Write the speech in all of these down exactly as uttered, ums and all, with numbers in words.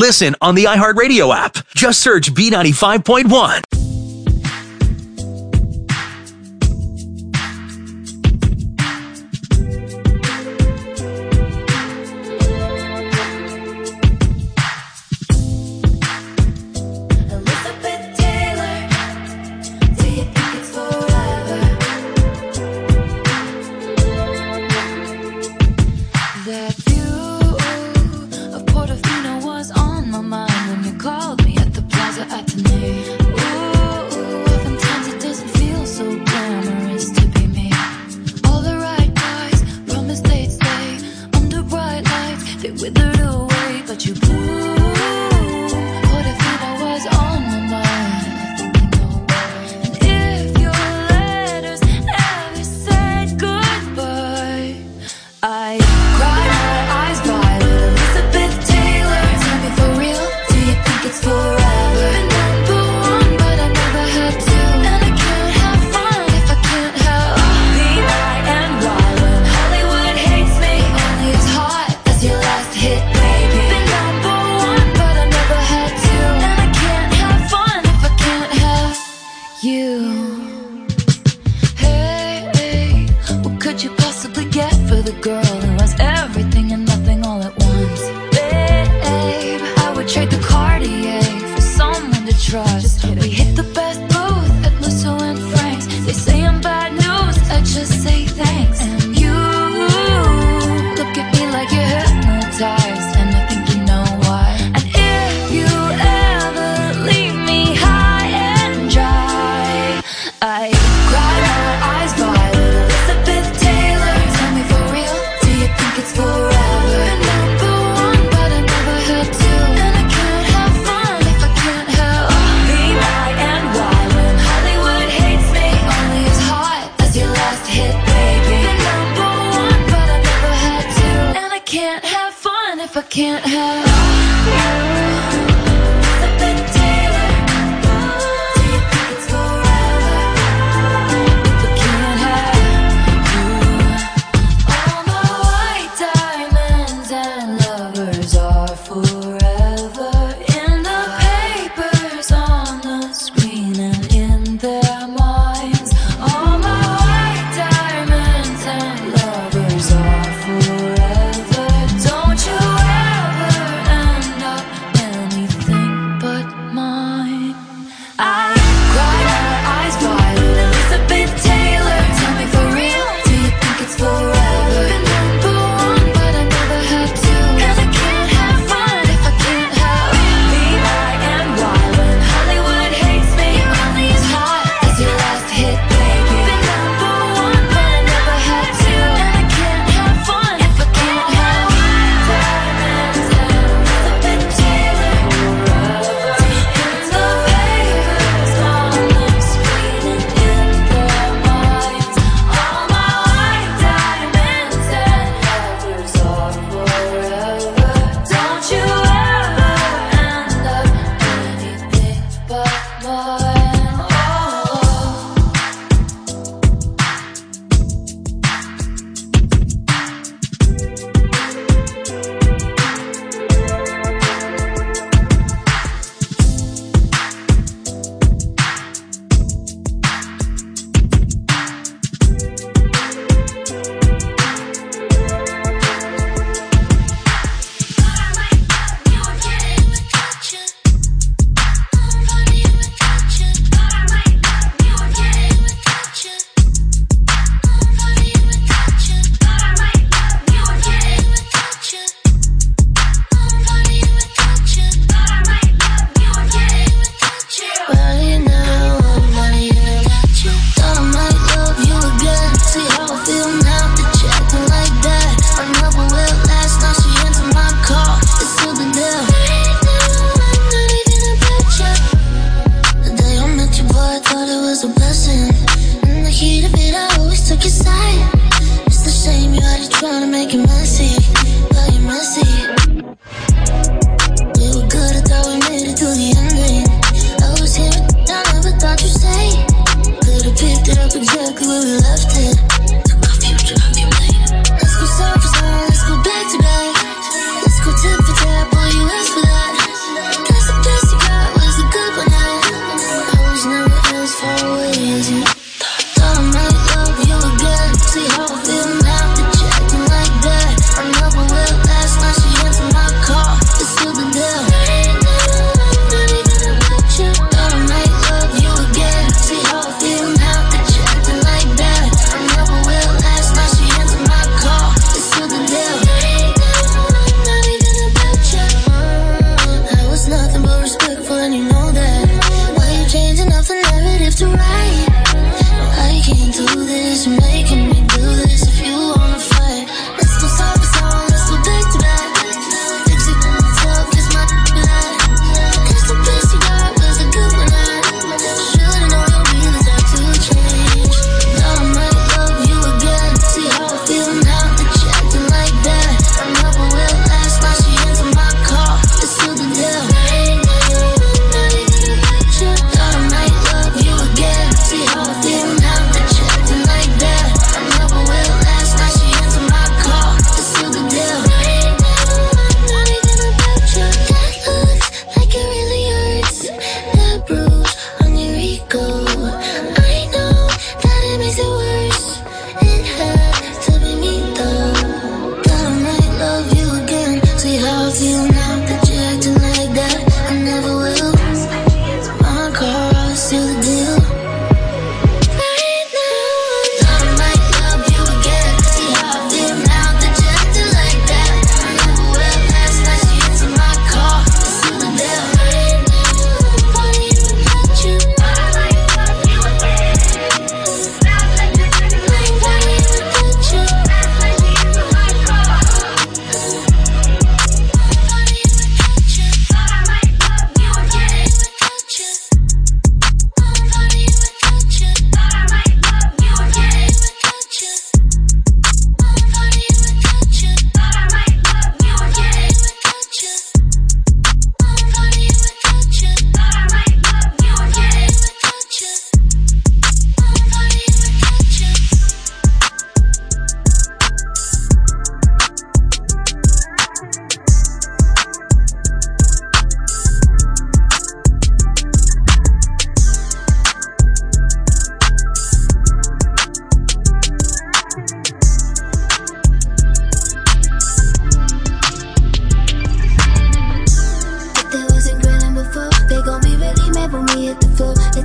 Listen on the iHeartRadio app. Just search B ninety-five point one. Don't you ever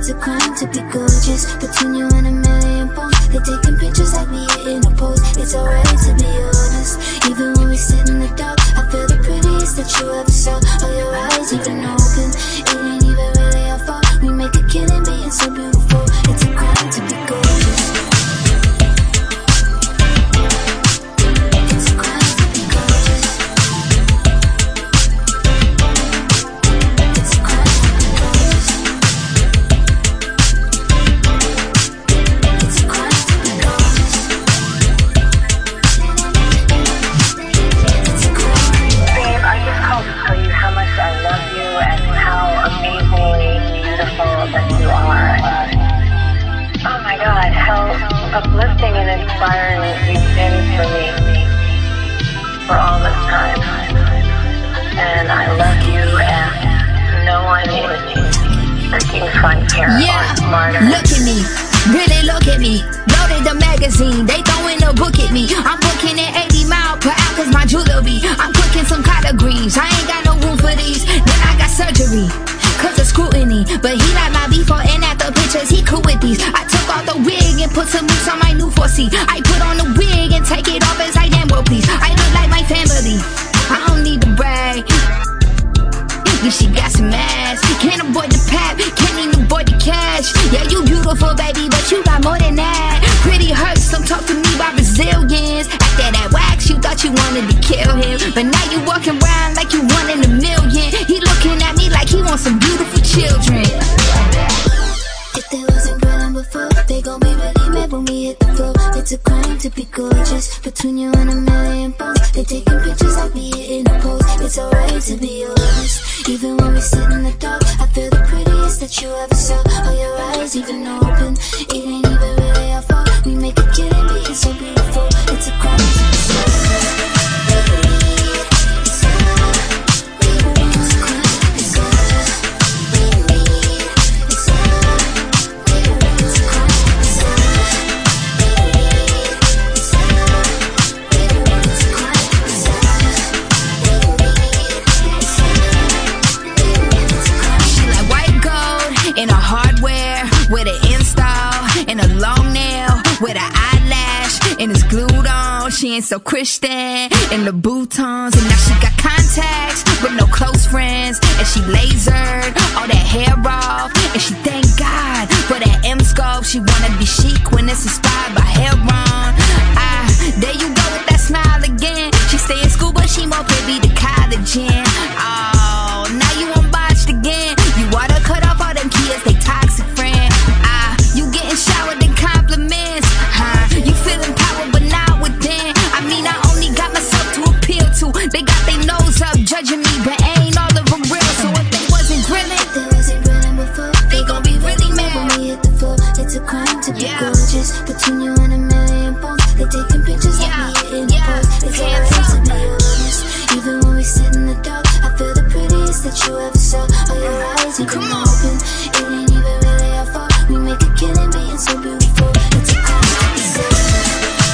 It's a crime to be gorgeous. Between you and a million bones, they're taking pictures like we hit in a pose. It's alright to be honest. Even when we sit in the dark, I feel the prettiest that you ever saw. All your eyes even open. It ain't even really our fault. We make a killing being so beautiful. It's a crime to be gorgeous. It's a crime to be gorgeous. It's a crime to be gorgeous. It's a crime to be gorgeous. It's a crime. Babe, I just called to tell you how much I love you and how amazingly beautiful that you are. Oh my God, how uplifting and inspiring you've been for me for all this time. And I love you, and no one is freaking funnier Yeah, or smarter. look at me, really look at me. Loaded the magazine, they throwing a book at me. I'm booking at eighty miles per hour cause my jewelry. I'm cooking some collard greens, I ain't got no room for these. Then I got surgery, cause of scrutiny. But he like my before and after pictures, he cool with these. I took off the wig and put some moves on my new four C. I put on the wig and take it off as I damn well please. I look like my family, I don't need to brag. Yeah, she got some ass. Can't avoid the pap, can't even avoid the cash. Yeah, you beautiful, baby, but you got more than that. Pretty hurts, don't talk to me about Brazilians. After that wax, you thought you wanted to kill him, but now you walking around like you one in a million. He looking at me like he wants some beautiful children. If they wasn't grilling before, they gon' be really mad when we hit the floor. It's a crime to be gorgeous. Between you and a million bones, they taking pictures like we hitting a pose. It's alright to be honest. Even when we sit in the dark, I feel the prettiest that you ever saw. All your eyes even open. It ain't even really our fault. We make a killing being so beautiful. It's a crime to be gorgeous. In a hardware, with an install, and a long nail, with an eyelash, and it's glued on. She ain't so Christian, in the boutons, and now she got contacts, with no close friends, and she lasered all that hair off, and she thank God for that M-scope. She wanna be chic when it's inspired by Heron. Ah, there you go with that smile again. She stay in school, but she more privy to college in. Oh, now you unbotched again. You water cut off all them kids, they toxic friend. Ah, you getting showered in compliments. Huh? You feeling power, but not within. I mean, I only got myself to appeal to. They got their nose up, judging me, but ain't all of them real. So if they wasn't grilling, if they wasn't grilling before, they gon' be really mad when we hit the floor. It's a crime to be Yeah. gorgeous. Between you and a million bones, they taking pictures Yeah. like we hitting Yeah. a pose. It's Hands alright to up. be honest. Even when we sit in the dark, I feel the prettiest that you ever saw. All your eyes even Come on. open. It ain't even really our fault. We make a killing being so beautiful. It's a crime to be gorgeous.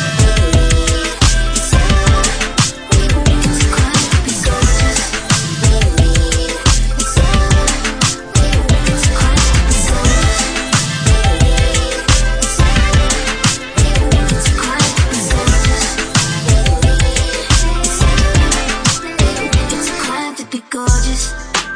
It's a crime to be gorgeous. It's a it's a crime to be gorgeous. It's a crime to be gorgeous. It's a crime to be gorgeous.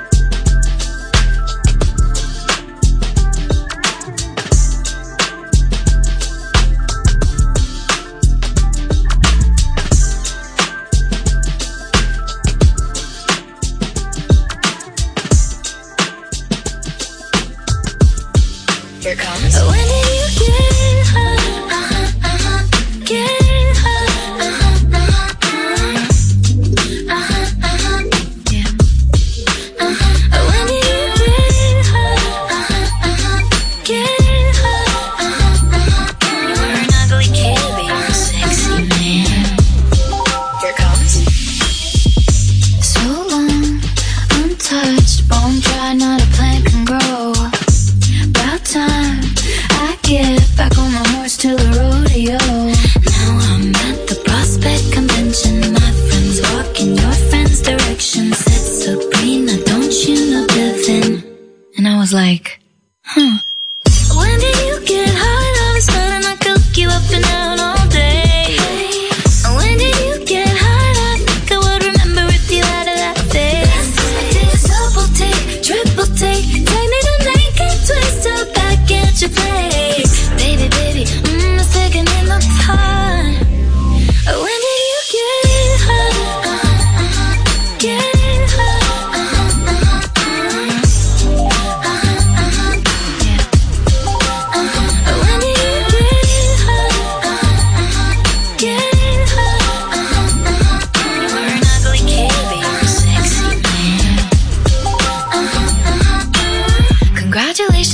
Here comes. When did you get her? Uh-huh, uh-huh. Get her? Uh-huh, uh-huh, uh-huh. Uh-huh, uh-huh. Yeah. Uh-huh. When did you get her? Uh-huh, uh-huh. Get her? Uh-huh, uh-huh. You were an ugly kid, but you're a sexy man. Here comes. So long, untouched, bone dry, not a plant can grow. About time I get back on my horse to the rodeo. Now I'm at the Prospect Convention. My friends walk in your friend's direction. Said Sabrina, don't you know Devin? And I was like, huh,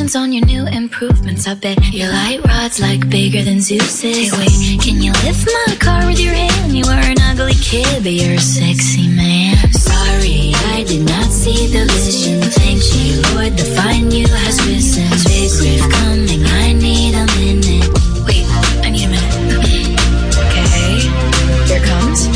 Congratulations on your new improvements. I bet your light rod's like bigger than Zeus's. Hey, wait, can you lift my car with your hand? You were an ugly kid, but you're a sexy man. Sorry, I did not see the vision. Thank you, Lord, to find you has risen. Big riff coming, I need a minute. Wait, I need a minute. Okay, here it comes.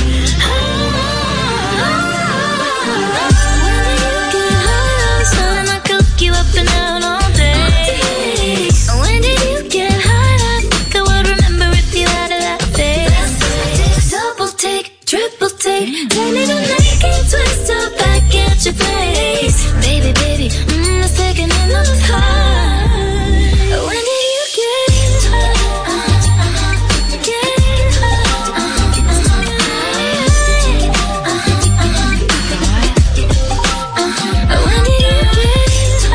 You up and out all day. When did you get high? I think I would remember if you had a that face. Double take, triple take, turn it on naked, twist up back at your place. Baby, baby, mm, the second in the high. When did you get high? Get high. When did you get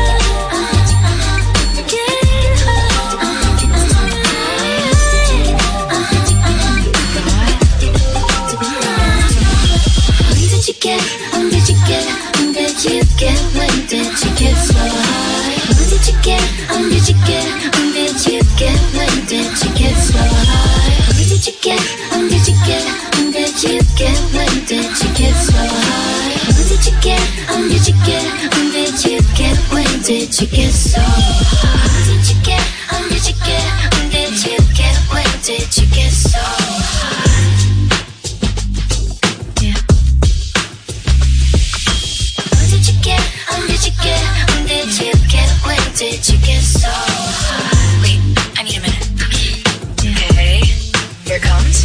Get, when did you get, when did you get, when did you get so high? When did you get, when did you get, when did you get, when did you get so high? When did you get, when did you get, when did you get, when did you get so high? When did you get, when did you get, when did you get, when did you get so high? When did you get, when did you get, when did you get, when did you get so high? When did you get, when did you get, when did you get so high? Wait, I need a minute. Okay, here it comes.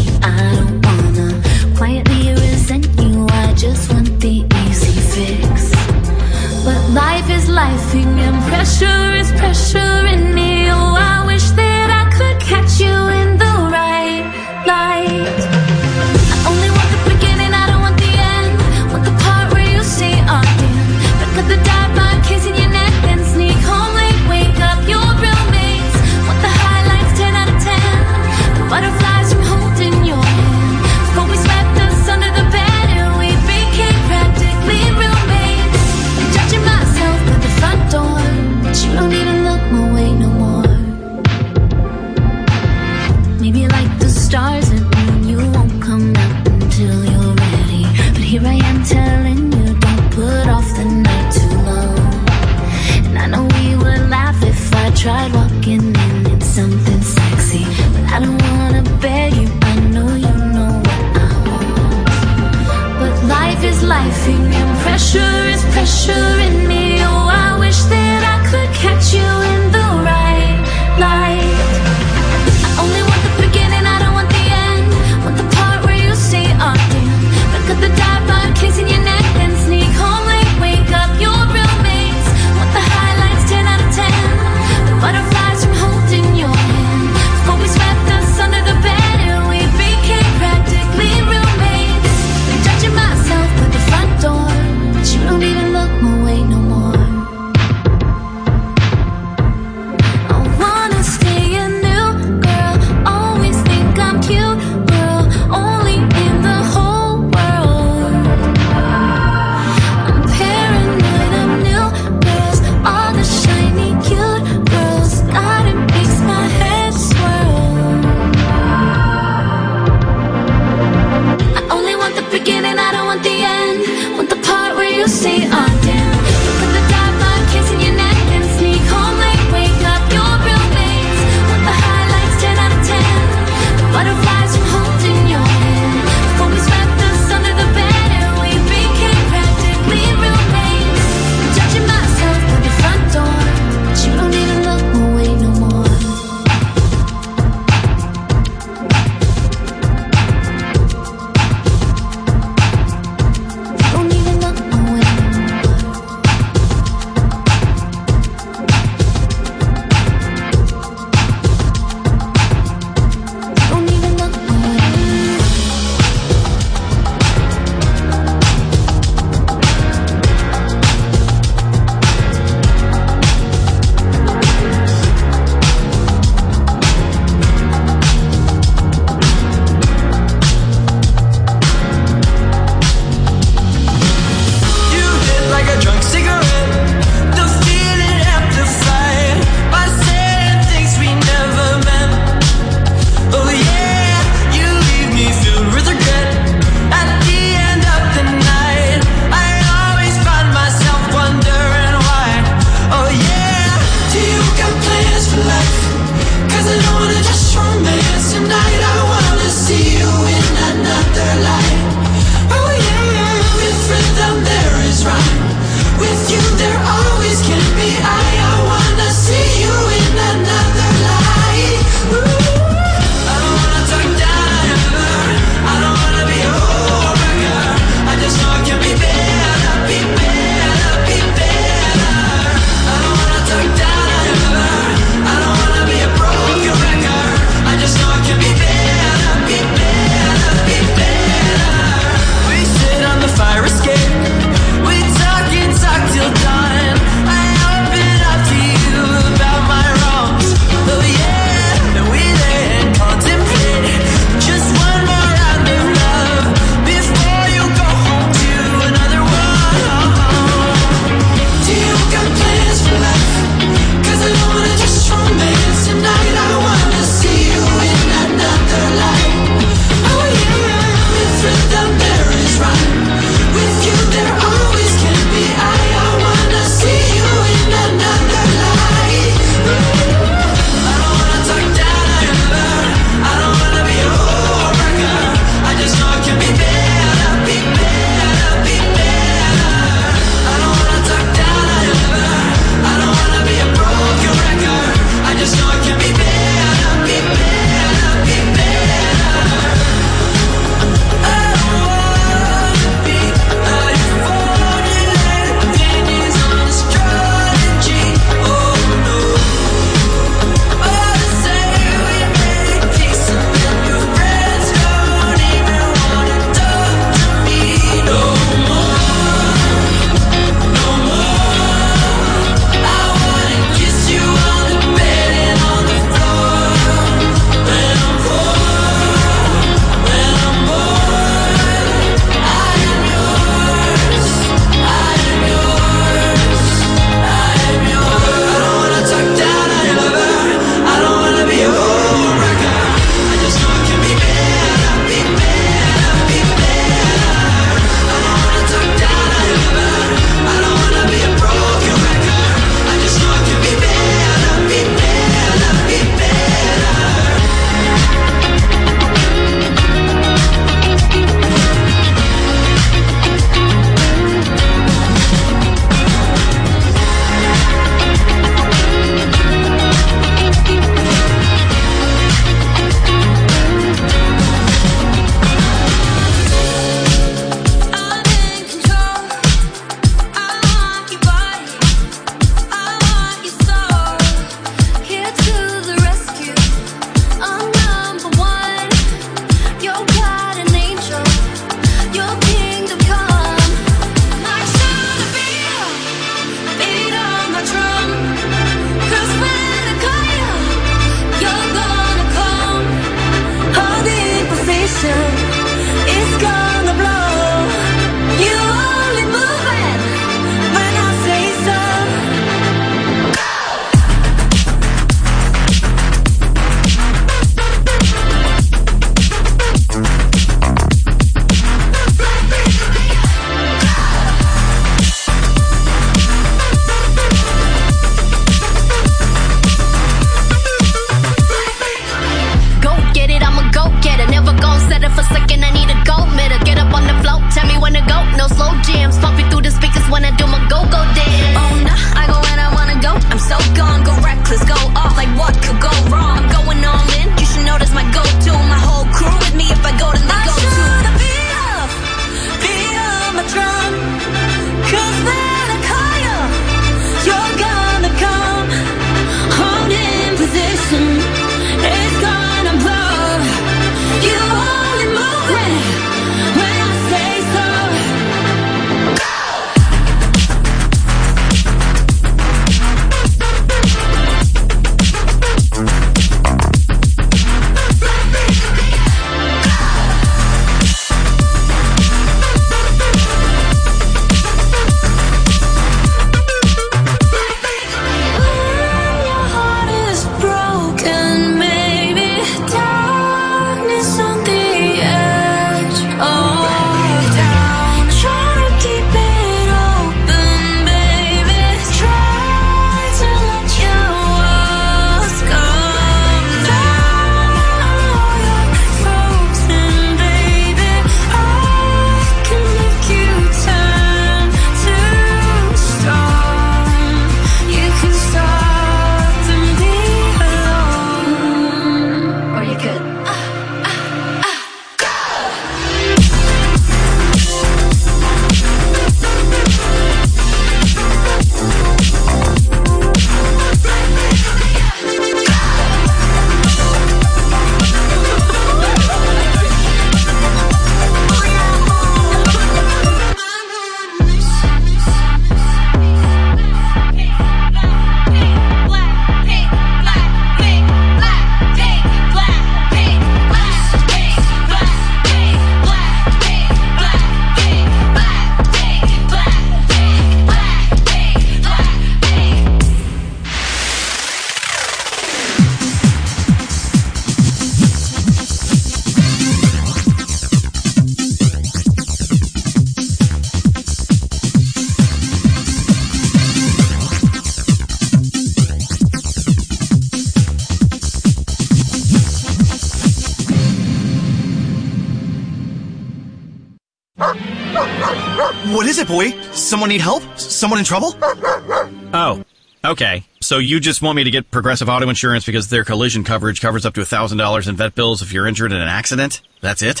What is it, boy? Someone need help? Someone in trouble? Oh, okay. So you just want me to get Progressive Auto Insurance because their collision coverage covers up to one thousand dollars in vet bills if you're injured in an accident? That's it?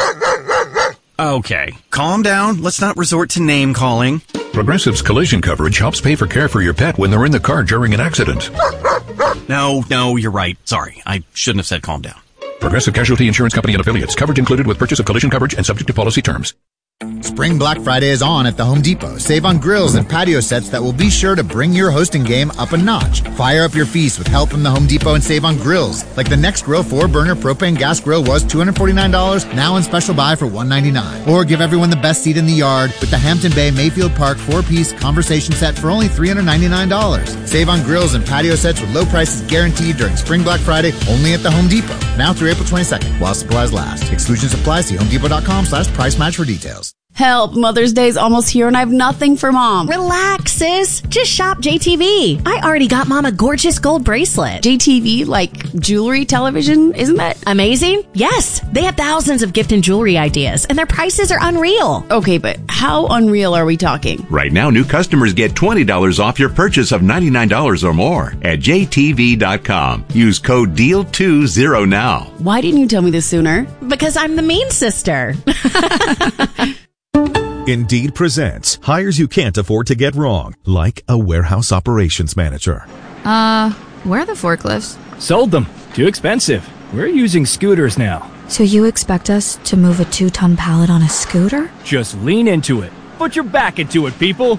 Okay. Calm down. Let's not resort to name calling. Progressive's collision coverage helps pay for care for your pet when they're in the car during an accident. No, no, you're right. Sorry. I shouldn't have said calm down. Progressive Casualty Insurance Company and Affiliates. Coverage included with purchase of collision coverage and subject to policy terms. Spring Black Friday is on at the Home Depot. Save on grills and patio sets that will be sure to bring your hosting game up a notch. Fire up your feast with help from the Home Depot and save on grills. Like the Next Grill four burner propane gas grill was two hundred forty-nine dollars, now in special buy for one hundred ninety-nine dollars. Or give everyone the best seat in the yard with the Hampton Bay Mayfield Park four piece conversation set for only three hundred ninety-nine dollars. Save on grills and patio sets with low prices guaranteed during Spring Black Friday only at the Home Depot. Now through April twenty-second while supplies last. Exclusions apply. See homedepot.com slash price match for details. Help, Mother's Day's almost here and I have nothing for Mom. Relax, sis. Just shop J T V. I already got Mom a gorgeous gold bracelet. J T V, like jewelry television? Isn't that amazing? Yes. They have thousands of gift and jewelry ideas and their prices are unreal. Okay, but how unreal are we talking? Right now, new customers get twenty dollars off your purchase of ninety-nine dollars or more at J T V dot com. Use code D E A L twenty now. Why didn't you tell me this sooner? Because I'm the mean sister. Indeed presents hires you can't afford to get wrong, like a warehouse operations manager. Uh, where are the forklifts? Sold them. Too expensive. We're using scooters now. So you expect us to move a two-ton pallet on a scooter? Just lean into it. Put your back into it, people.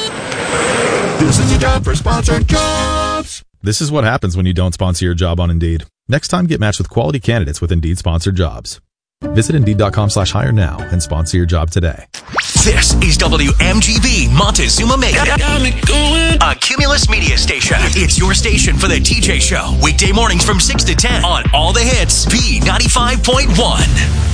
This is your job for sponsored jobs. This is what happens when you don't sponsor your job on Indeed. Next time, get matched with quality candidates with Indeed sponsored jobs. Visit Indeed.com slash hire now and sponsor your job today. This is W M G B Montezuma Mega, a Cumulus media station. It's your station for the T J Show. Weekday mornings from six to ten on all the hits. B ninety-five point one.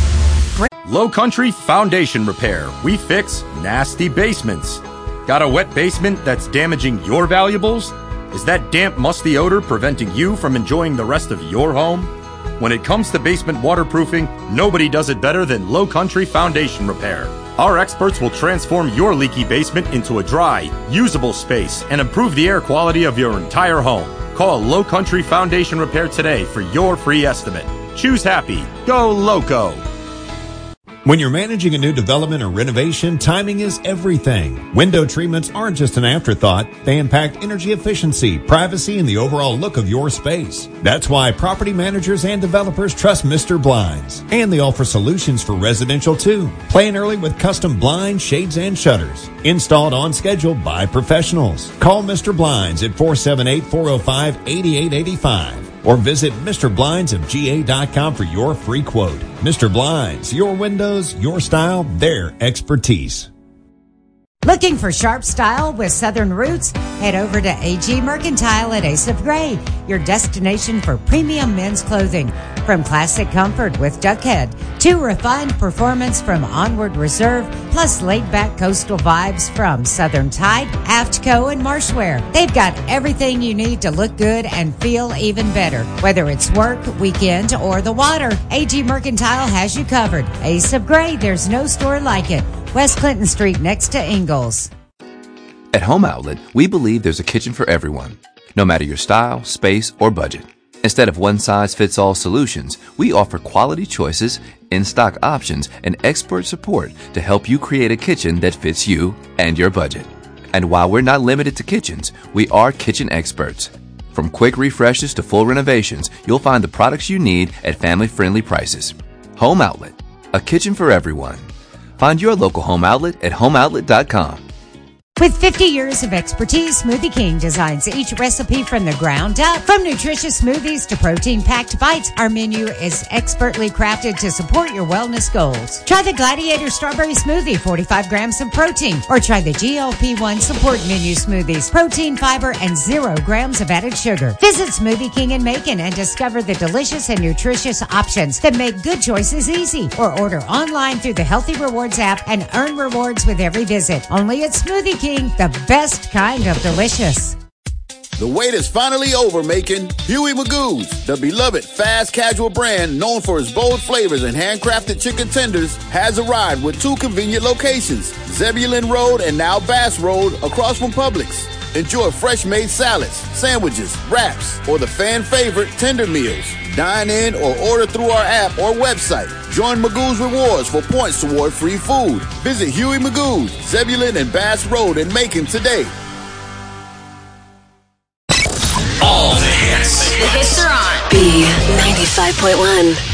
Low Country Foundation Repair. We fix nasty basements. Got a wet basement that's damaging your valuables? Is that damp, musty odor preventing you from enjoying the rest of your home? When it comes to basement waterproofing, nobody does it better than Low Country Foundation Repair. Our experts will transform your leaky basement into a dry, usable space and improve the air quality of your entire home. Call Low Country Foundation Repair today for your free estimate. Choose happy. Go Loco. When you're managing a new development or renovation, timing is everything. Window treatments aren't just an afterthought. They impact energy efficiency, privacy, and the overall look of your space. That's why property managers and developers trust Mister Blinds. And they offer solutions for residential too. Plan early with custom blinds, shades, and shutters. Installed on schedule by professionals. Call Mister Blinds at four seven eight, four oh five, eight eight eight five. Or visit Mister Blinds of G A dot com for your free quote. Mister Blinds, your windows, your style, their expertise. Looking for sharp style with Southern roots? Head over to A G Mercantile at Ace of Grey, your destination for premium men's clothing. From classic comfort with Duckhead to refined performance from Onward Reserve, plus laid-back coastal vibes from Southern Tide, Aftco, and Marshwear. They've got everything you need to look good and feel even better. Whether it's work, weekend, or the water, A G Mercantile has you covered. Ace of Grey, there's no store like it. West Clinton Street next to Ingalls. At Home Outlet, we believe there's a kitchen for everyone, no matter your style, space, or budget. Instead of one-size-fits-all solutions, we offer quality choices, in-stock options, and expert support to help you create a kitchen that fits you and your budget. And while we're not limited to kitchens, we are kitchen experts. From quick refreshes to full renovations, you'll find the products you need at family-friendly prices. Home Outlet, a kitchen for everyone. Find your local Home Outlet at home outlet dot com. With fifty years of expertise, Smoothie King designs each recipe from the ground up. From nutritious smoothies to protein-packed bites, our menu is expertly crafted to support your wellness goals. Try the Gladiator Strawberry Smoothie, forty-five grams of protein. Or try the G L P one Support Menu Smoothies, protein, fiber, and zero grams of added sugar. Visit Smoothie King in Macon and discover the delicious and nutritious options that make good choices easy. Or order online through the Healthy Rewards app and earn rewards with every visit. Only at Smoothie King, the best kind of delicious. The wait is finally over, Macon. Huey Magoo's, the beloved fast casual brand known for its bold flavors and handcrafted chicken tenders, has arrived with two convenient locations, Zebulon Road and now Bass Road, across from Publix. Enjoy fresh-made salads, sandwiches, wraps, or the fan favorite tender meals. Dine in or order through our app or website. Join Magoo's Rewards for points toward free food. Visit Huey Magoo's, Zebulon and Bass Road in Macon today. All the hits. The hits are on B ninety-five point one.